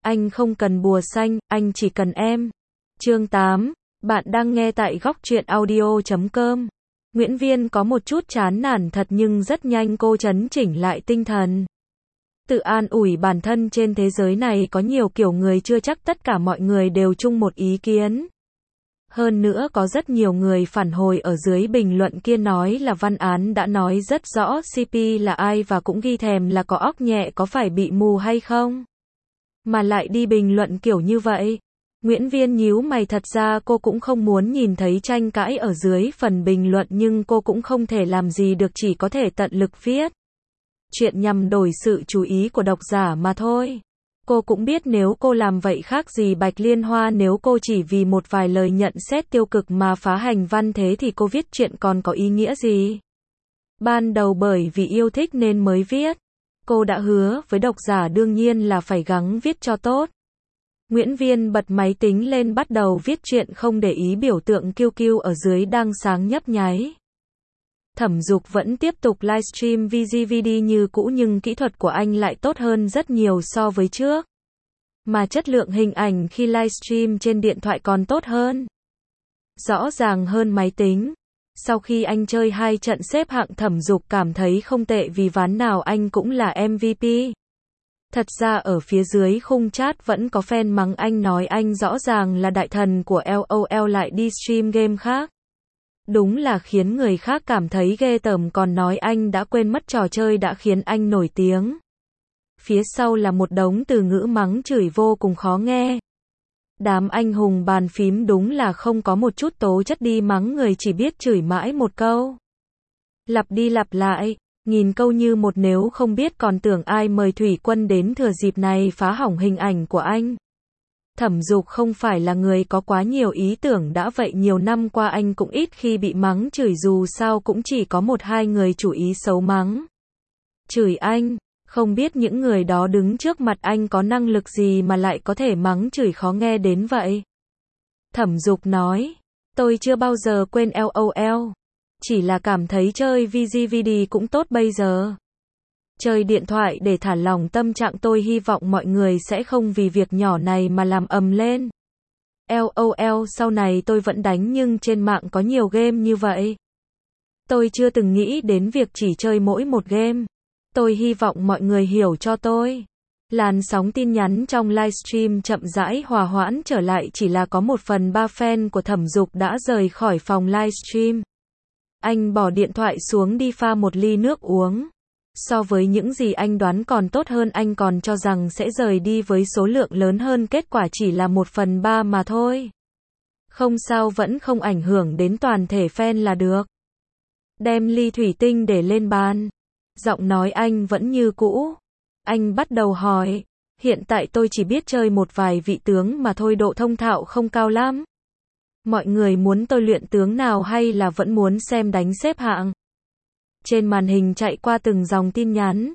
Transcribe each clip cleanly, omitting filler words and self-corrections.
Anh không cần bùa xanh, anh chỉ cần em. Chương 8. Bạn đang nghe tại góc truyện audio.com. Nguyễn Viên có một chút chán nản thật nhưng rất nhanh cô trấn chỉnh lại tinh thần. Tự an ủi bản thân trên thế giới này có nhiều kiểu người, chưa chắc tất cả mọi người đều chung một ý kiến. Hơn nữa có rất nhiều người phản hồi ở dưới bình luận kia nói là văn án đã nói rất rõ CP là ai và cũng ghi thèm là có óc nhẹ, có phải bị mù hay không? Mà lại đi bình luận kiểu như vậy. Nguyễn Viên nhíu mày, thật ra cô cũng không muốn nhìn thấy tranh cãi ở dưới phần bình luận nhưng cô cũng không thể làm gì được, chỉ có thể tận lực viết chuyện nhằm đổi sự chú ý của độc giả mà thôi. Cô cũng biết nếu cô làm vậy khác gì Bạch Liên Hoa, nếu cô chỉ vì một vài lời nhận xét tiêu cực mà phá hành văn thế thì cô viết chuyện còn có ý nghĩa gì. Ban đầu bởi vì yêu thích nên mới viết. Cô đã hứa với độc giả đương nhiên là phải gắng viết cho tốt. Nguyễn Viên bật máy tính lên bắt đầu viết chuyện, không để ý biểu tượng QQ ở dưới đang sáng nhấp nháy. Thẩm Dục vẫn tiếp tục livestream VGVD như cũ nhưng kỹ thuật của anh lại tốt hơn rất nhiều so với trước. Mà chất lượng hình ảnh khi livestream trên điện thoại còn tốt hơn. Rõ ràng hơn máy tính. Sau khi anh chơi 2 trận xếp hạng, Thẩm Dục cảm thấy không tệ vì ván nào anh cũng là MVP. Thật ra ở phía dưới khung chat vẫn có fan mắng anh, nói anh rõ ràng là đại thần của LOL lại đi stream game khác. Đúng là khiến người khác cảm thấy ghê tởm, còn nói anh đã quên mất trò chơi đã khiến anh nổi tiếng. Phía sau là một đống từ ngữ mắng chửi vô cùng khó nghe. Đám anh hùng bàn phím đúng là không có một chút tố chất, đi mắng người chỉ biết chửi mãi một câu. Lặp đi lặp lại, nghìn câu như một, nếu không biết còn tưởng ai mời Thủy Quân đến thừa dịp này phá hỏng hình ảnh của anh. Thẩm Dục không phải là người có quá nhiều ý tưởng, đã vậy nhiều năm qua anh cũng ít khi bị mắng chửi, dù sao cũng chỉ có 1-2 người chủ ý xấu mắng chửi anh. Không biết những người đó đứng trước mặt anh có năng lực gì mà lại có thể mắng chửi khó nghe đến vậy. Thẩm Dục nói, tôi chưa bao giờ quên LOL. Chỉ là cảm thấy chơi VGVD cũng tốt bây giờ. Chơi điện thoại để thả lỏng tâm trạng, tôi hy vọng mọi người sẽ không vì việc nhỏ này mà làm ầm lên. LOL sau này tôi vẫn đánh nhưng trên mạng có nhiều game như vậy. Tôi chưa từng nghĩ đến việc chỉ chơi mỗi một game. Tôi hy vọng mọi người hiểu cho tôi. Làn sóng tin nhắn trong livestream chậm rãi hòa hoãn trở lại, chỉ là có 1/3 fan của Thẩm Dục đã rời khỏi phòng livestream. Anh bỏ điện thoại xuống đi pha một ly nước uống. So với những gì anh đoán còn tốt hơn, anh còn cho rằng sẽ rời đi với số lượng lớn hơn, kết quả chỉ là 1/3 mà thôi. Không sao, vẫn không ảnh hưởng đến toàn thể fan là được. Đem ly thủy tinh để lên bàn. Giọng nói anh vẫn như cũ. Anh bắt đầu hỏi, hiện tại tôi chỉ biết chơi một vài vị tướng mà thôi, độ thông thạo không cao lắm. Mọi người muốn tôi luyện tướng nào hay là vẫn muốn xem đánh xếp hạng? Trên màn hình chạy qua từng dòng tin nhắn.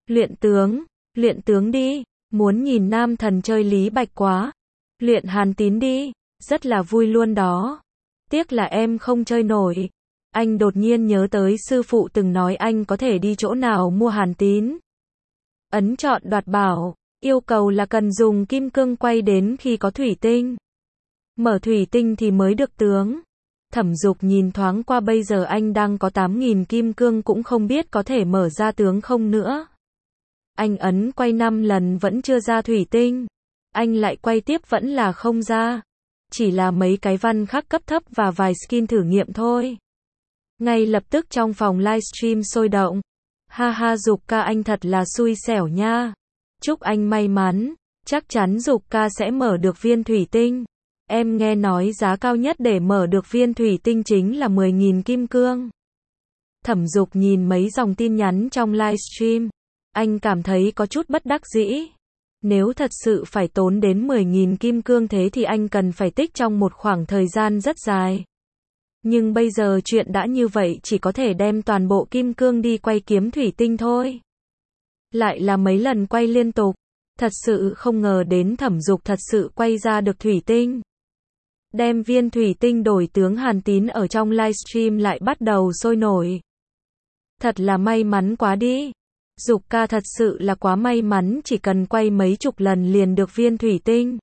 Luyện tướng đi, muốn nhìn nam thần chơi Lý Bạch quá. Luyện Hàn Tín đi, rất là vui luôn đó. Tiếc là em không chơi nổi. Anh đột nhiên nhớ tới sư phụ từng nói anh có thể đi chỗ nào mua Hàn Tín. Ấn chọn đoạt bảo, yêu cầu là cần dùng kim cương quay đến khi có thủy tinh. Mở thủy tinh thì mới được tướng. Thẩm Dục nhìn thoáng qua, bây giờ anh đang có 8.000 kim cương, cũng không biết có thể mở ra tướng không nữa. Anh ấn quay 5 lần vẫn chưa ra thủy tinh. Anh lại quay tiếp vẫn là không ra. Chỉ là mấy cái văn khắc cấp thấp và vài skin thử nghiệm thôi. Ngay lập tức trong phòng livestream sôi động. Ha ha, Dục ca anh thật là xui xẻo nha. Chúc anh may mắn. Chắc chắn Dục ca sẽ mở được viên thủy tinh. Em nghe nói giá cao nhất để mở được viên thủy tinh chính là 10.000 kim cương. Thẩm Dục nhìn mấy dòng tin nhắn trong livestream. Anh cảm thấy có chút bất đắc dĩ. Nếu thật sự phải tốn đến 10.000 kim cương thế thì anh cần phải tích trong một khoảng thời gian rất dài. Nhưng bây giờ chuyện đã như vậy, chỉ có thể đem toàn bộ kim cương đi quay kiếm thủy tinh thôi. Lại là mấy lần quay liên tục. Thật sự không ngờ đến Thẩm Dục thật sự quay ra được thủy tinh. Đem viên thủy tinh đổi tướng Hàn Tín ở trong livestream lại bắt đầu sôi nổi. Thật là may mắn quá đi. Dục ca thật sự là quá may mắn, chỉ cần quay mấy chục lần liền được viên thủy tinh.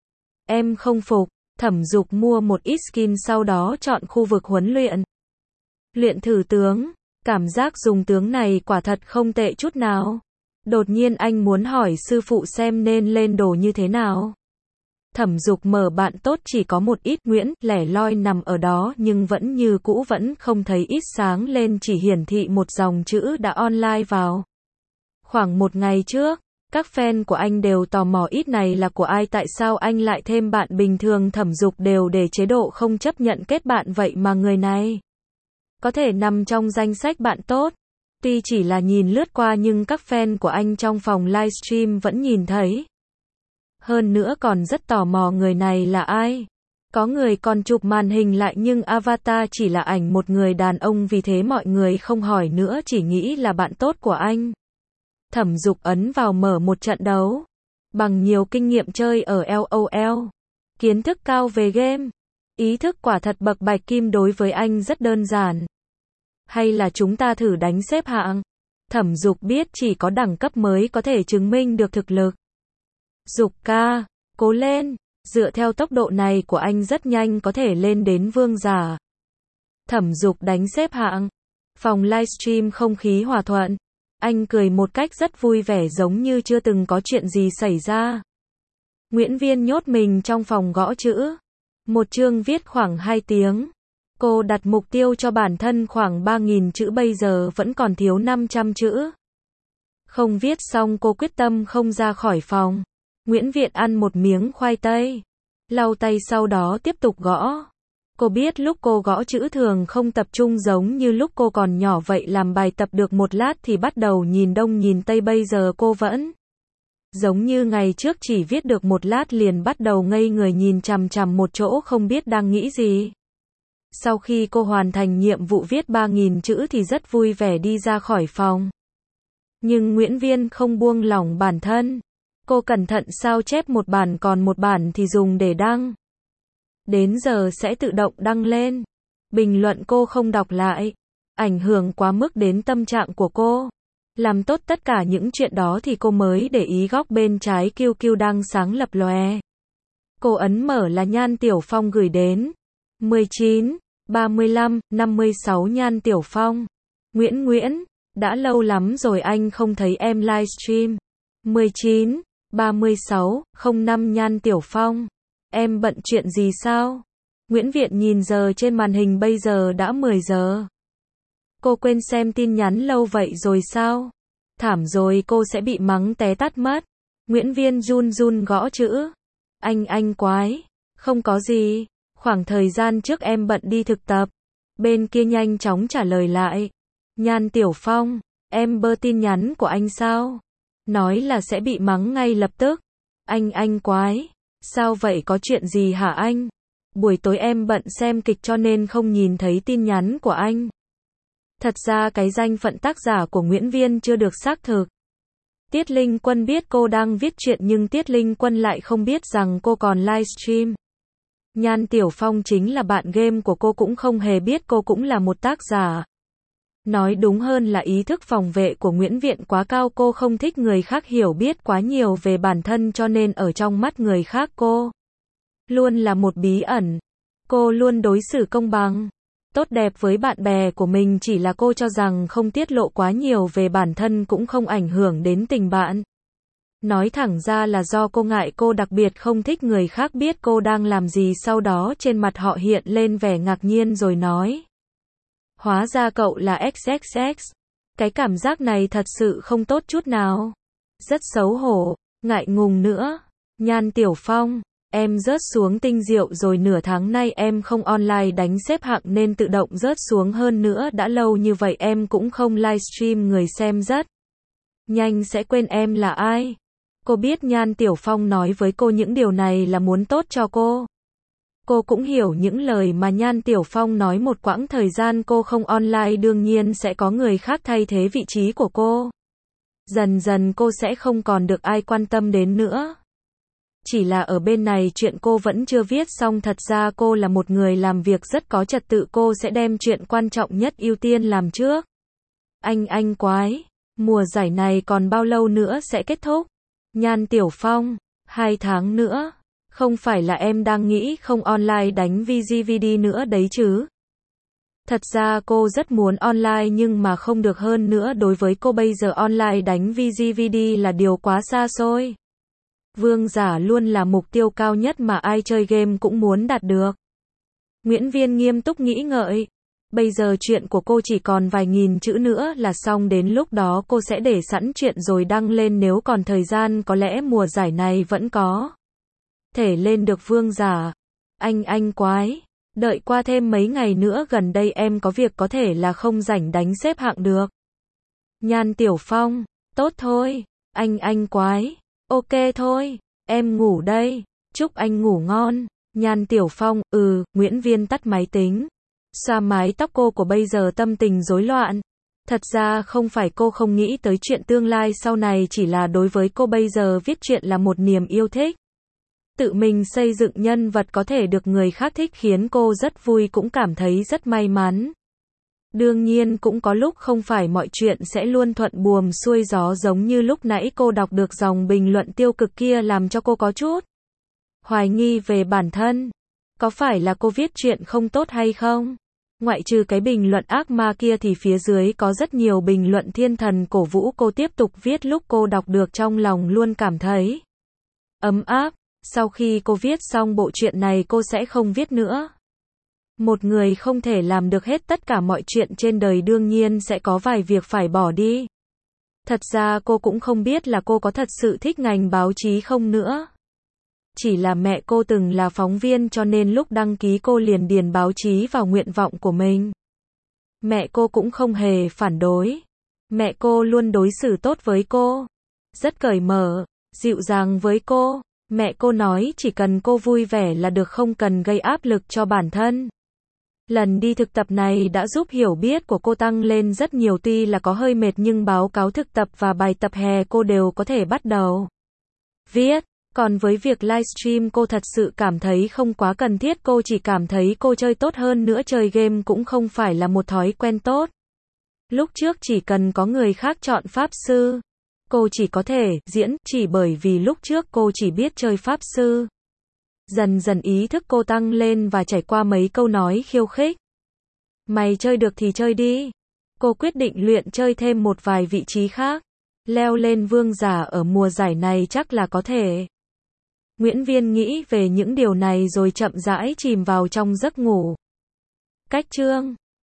Em không phục. Thẩm Dục mua một ít skin sau đó chọn khu vực huấn luyện. Luyện thử tướng. Cảm giác dùng tướng này quả thật không tệ chút nào. Đột nhiên anh muốn hỏi sư phụ xem nên lên đồ như thế nào. Thẩm Dục mở bạn tốt chỉ có một ít Nguyễn lẻ loi nằm ở đó nhưng vẫn như cũ vẫn không thấy ít sáng lên, chỉ hiển thị một dòng chữ đã online vào. Khoảng một ngày trước, các fan của anh đều tò mò ít này là của ai, tại sao anh lại thêm bạn, bình thường Thẩm Dục đều để chế độ không chấp nhận kết bạn, vậy mà người này có thể nằm trong danh sách bạn tốt. Tuy chỉ là nhìn lướt qua nhưng các fan của anh trong phòng livestream vẫn nhìn thấy. Hơn nữa còn rất tò mò người này là ai. Có người còn chụp màn hình lại nhưng avatar chỉ là ảnh một người đàn ông, vì thế mọi người không hỏi nữa, chỉ nghĩ là bạn tốt của anh. Thẩm Dục ấn vào mở một trận đấu. Bằng nhiều kinh nghiệm chơi ở LOL, kiến thức cao về game, ý thức quả thật bậc bạch kim, đối với anh rất đơn giản. Hay là chúng ta thử đánh xếp hạng? Thẩm Dục biết chỉ có đẳng cấp mới có thể chứng minh được thực lực. Dục ca, cố lên, dựa theo tốc độ này của anh rất nhanh có thể lên đến vương giả. Thẩm Dục đánh xếp hạng. Phòng livestream không khí hòa thuận. Anh cười một cách rất vui vẻ giống như chưa từng có chuyện gì xảy ra. Nguyễn Viên nhốt mình trong phòng gõ chữ. Một chương viết khoảng 2 tiếng. Cô đặt mục tiêu cho bản thân khoảng 3.000 chữ, bây giờ vẫn còn thiếu 500 chữ. Không viết xong cô quyết tâm không ra khỏi phòng. Nguyễn Viện ăn một miếng khoai tây, lau tay sau đó tiếp tục gõ. Cô biết lúc cô gõ chữ thường không tập trung giống như lúc cô còn nhỏ, vậy làm bài tập được một lát thì bắt đầu nhìn đông nhìn tây, bây giờ cô vẫn giống như ngày trước, chỉ viết được một lát liền bắt đầu ngây người nhìn chằm chằm một chỗ không biết đang nghĩ gì. Sau khi cô hoàn thành nhiệm vụ viết 3.000 chữ thì rất vui vẻ đi ra khỏi phòng. Nhưng Nguyễn Viên không buông lỏng bản thân. Cô cẩn thận sao chép một bản, còn một bản thì dùng để đăng. Đến giờ sẽ tự động đăng lên. Bình luận cô không đọc lại, ảnh hưởng quá mức đến tâm trạng của cô. Làm tốt tất cả những chuyện đó thì cô mới để ý góc bên trái QQ đang sáng lập lòe. Cô ấn mở là Nhan Tiểu Phong gửi đến. 19, 35, 56 Nhan Tiểu Phong. Nguyễn, đã lâu lắm rồi anh không thấy em livestream. 19, 36, 05 Nhan Tiểu Phong. Em bận chuyện gì sao? Nguyễn Viện nhìn giờ trên màn hình, bây giờ đã 10 giờ. Cô quên xem tin nhắn lâu vậy rồi sao? Thảm rồi, cô sẽ bị mắng té tát mất. Nguyễn Viên run run gõ chữ. Anh quái. Không có gì. Khoảng thời gian trước em bận đi thực tập. Bên kia nhanh chóng trả lời lại. Nhan Tiểu Phong, em bơ tin nhắn của anh sao? Nói là sẽ bị mắng ngay lập tức. Anh quái. Sao vậy, có chuyện gì hả anh? Buổi tối em bận xem kịch cho nên không nhìn thấy tin nhắn của anh. Thật ra cái danh phận tác giả của Nguyễn Viên chưa được xác thực. Tiết Linh Quân biết cô đang viết truyện nhưng Tiết Linh Quân lại không biết rằng cô còn livestream. Nhan Tiểu Phong chính là bạn game của cô cũng không hề biết cô cũng là một tác giả. Nói đúng hơn là ý thức phòng vệ của Nguyễn Viện quá cao, cô không thích người khác hiểu biết quá nhiều về bản thân cho nên ở trong mắt người khác cô luôn là một bí ẩn. Cô luôn đối xử công bằng, tốt đẹp với bạn bè của mình, chỉ là cô cho rằng không tiết lộ quá nhiều về bản thân cũng không ảnh hưởng đến tình bạn. Nói thẳng ra là do cô ngại, cô đặc biệt không thích người khác biết cô đang làm gì, sau đó trên mặt họ hiện lên vẻ ngạc nhiên rồi nói. Hóa ra cậu là XXX. Cái cảm giác này thật sự không tốt chút nào. Rất xấu hổ, ngại ngùng nữa. Nhan Tiểu Phong, em rớt xuống tinh diệu rồi, nửa tháng nay em không online đánh xếp hạng nên tự động rớt xuống, hơn nữa đã lâu như vậy em cũng không livestream, người xem rất nhanh sẽ quên em là ai. Cô biết Nhan Tiểu Phong nói với cô những điều này là muốn tốt cho cô. Cô cũng hiểu những lời mà Nhan Tiểu Phong nói, một quãng thời gian cô không online đương nhiên sẽ có người khác thay thế vị trí của cô. Dần dần cô sẽ không còn được ai quan tâm đến nữa. Chỉ là ở bên này chuyện cô vẫn chưa viết xong, thật ra cô là một người làm việc rất có trật tự, cô sẽ đem chuyện quan trọng nhất ưu tiên làm trước. Anh quái. Mùa giải này còn bao lâu nữa sẽ kết thúc? Nhan Tiểu Phong, 2 tháng nữa. Không phải là em đang nghĩ không online đánh VGVD nữa đấy chứ? Thật ra cô rất muốn online nhưng mà không được, hơn nữa đối với cô bây giờ online đánh VGVD là điều quá xa xôi. Vương giả luôn là mục tiêu cao nhất mà ai chơi game cũng muốn đạt được. Nguyễn Viên nghiêm túc nghĩ ngợi. Bây giờ chuyện của cô chỉ còn vài nghìn chữ nữa là xong, đến lúc đó cô sẽ để sẵn chuyện rồi đăng lên, nếu còn thời gian có lẽ mùa giải này vẫn có thể lên được vương giả. Anh quái, đợi qua thêm mấy ngày nữa, gần đây em có việc có thể là không rảnh đánh xếp hạng được. Nhan Tiểu Phong, tốt thôi, anh quái, ok thôi, em ngủ đây, chúc anh ngủ ngon. Nhan Tiểu Phong, Nguyễn Viên tắt máy tính. Xoa mái tóc, cô của bây giờ tâm tình rối loạn. Thật ra không phải cô không nghĩ tới chuyện tương lai sau này, chỉ là đối với cô bây giờ viết truyện là một niềm yêu thích. Tự mình xây dựng nhân vật có thể được người khác thích khiến cô rất vui, cũng cảm thấy rất may mắn. Đương nhiên cũng có lúc không phải mọi chuyện sẽ luôn thuận buồm xuôi gió, giống như lúc nãy cô đọc được dòng bình luận tiêu cực kia làm cho cô có chút hoài nghi về bản thân. Có phải là cô viết truyện không tốt hay không? Ngoại trừ cái bình luận ác ma kia thì phía dưới có rất nhiều bình luận thiên thần cổ vũ cô tiếp tục viết, lúc cô đọc được trong lòng luôn cảm thấy ấm áp. Sau khi cô viết xong bộ truyện này cô sẽ không viết nữa. Một người không thể làm được hết tất cả mọi chuyện trên đời, đương nhiên sẽ có vài việc phải bỏ đi. Thật ra cô cũng không biết là cô có thật sự thích ngành báo chí không nữa. Chỉ là mẹ cô từng là phóng viên cho nên lúc đăng ký cô liền điền báo chí vào nguyện vọng của mình. Mẹ cô cũng không hề phản đối. Mẹ cô luôn đối xử tốt với cô. Rất cởi mở, dịu dàng với cô. Mẹ cô nói chỉ cần cô vui vẻ là được, không cần gây áp lực cho bản thân. Lần đi thực tập này đã giúp hiểu biết của cô tăng lên rất nhiều, tuy là có hơi mệt nhưng báo cáo thực tập và bài tập hè cô đều có thể bắt đầu viết. Còn với việc livestream cô thật sự cảm thấy không quá cần thiết, cô chỉ cảm thấy cô chơi tốt hơn nữa, chơi game cũng không phải là một thói quen tốt. Lúc trước chỉ cần có người khác chọn pháp sư, cô chỉ có thể diễn, chỉ bởi vì lúc trước cô chỉ biết chơi pháp sư. Dần dần ý thức cô tăng lên và trải qua mấy câu nói khiêu khích. Mày chơi được thì chơi đi. Cô quyết định luyện chơi thêm một vài vị trí khác. Leo lên vương giả ở mùa giải này chắc là có thể. Nguyễn Viên nghĩ về những điều này rồi chậm rãi chìm vào trong giấc ngủ. Cách chương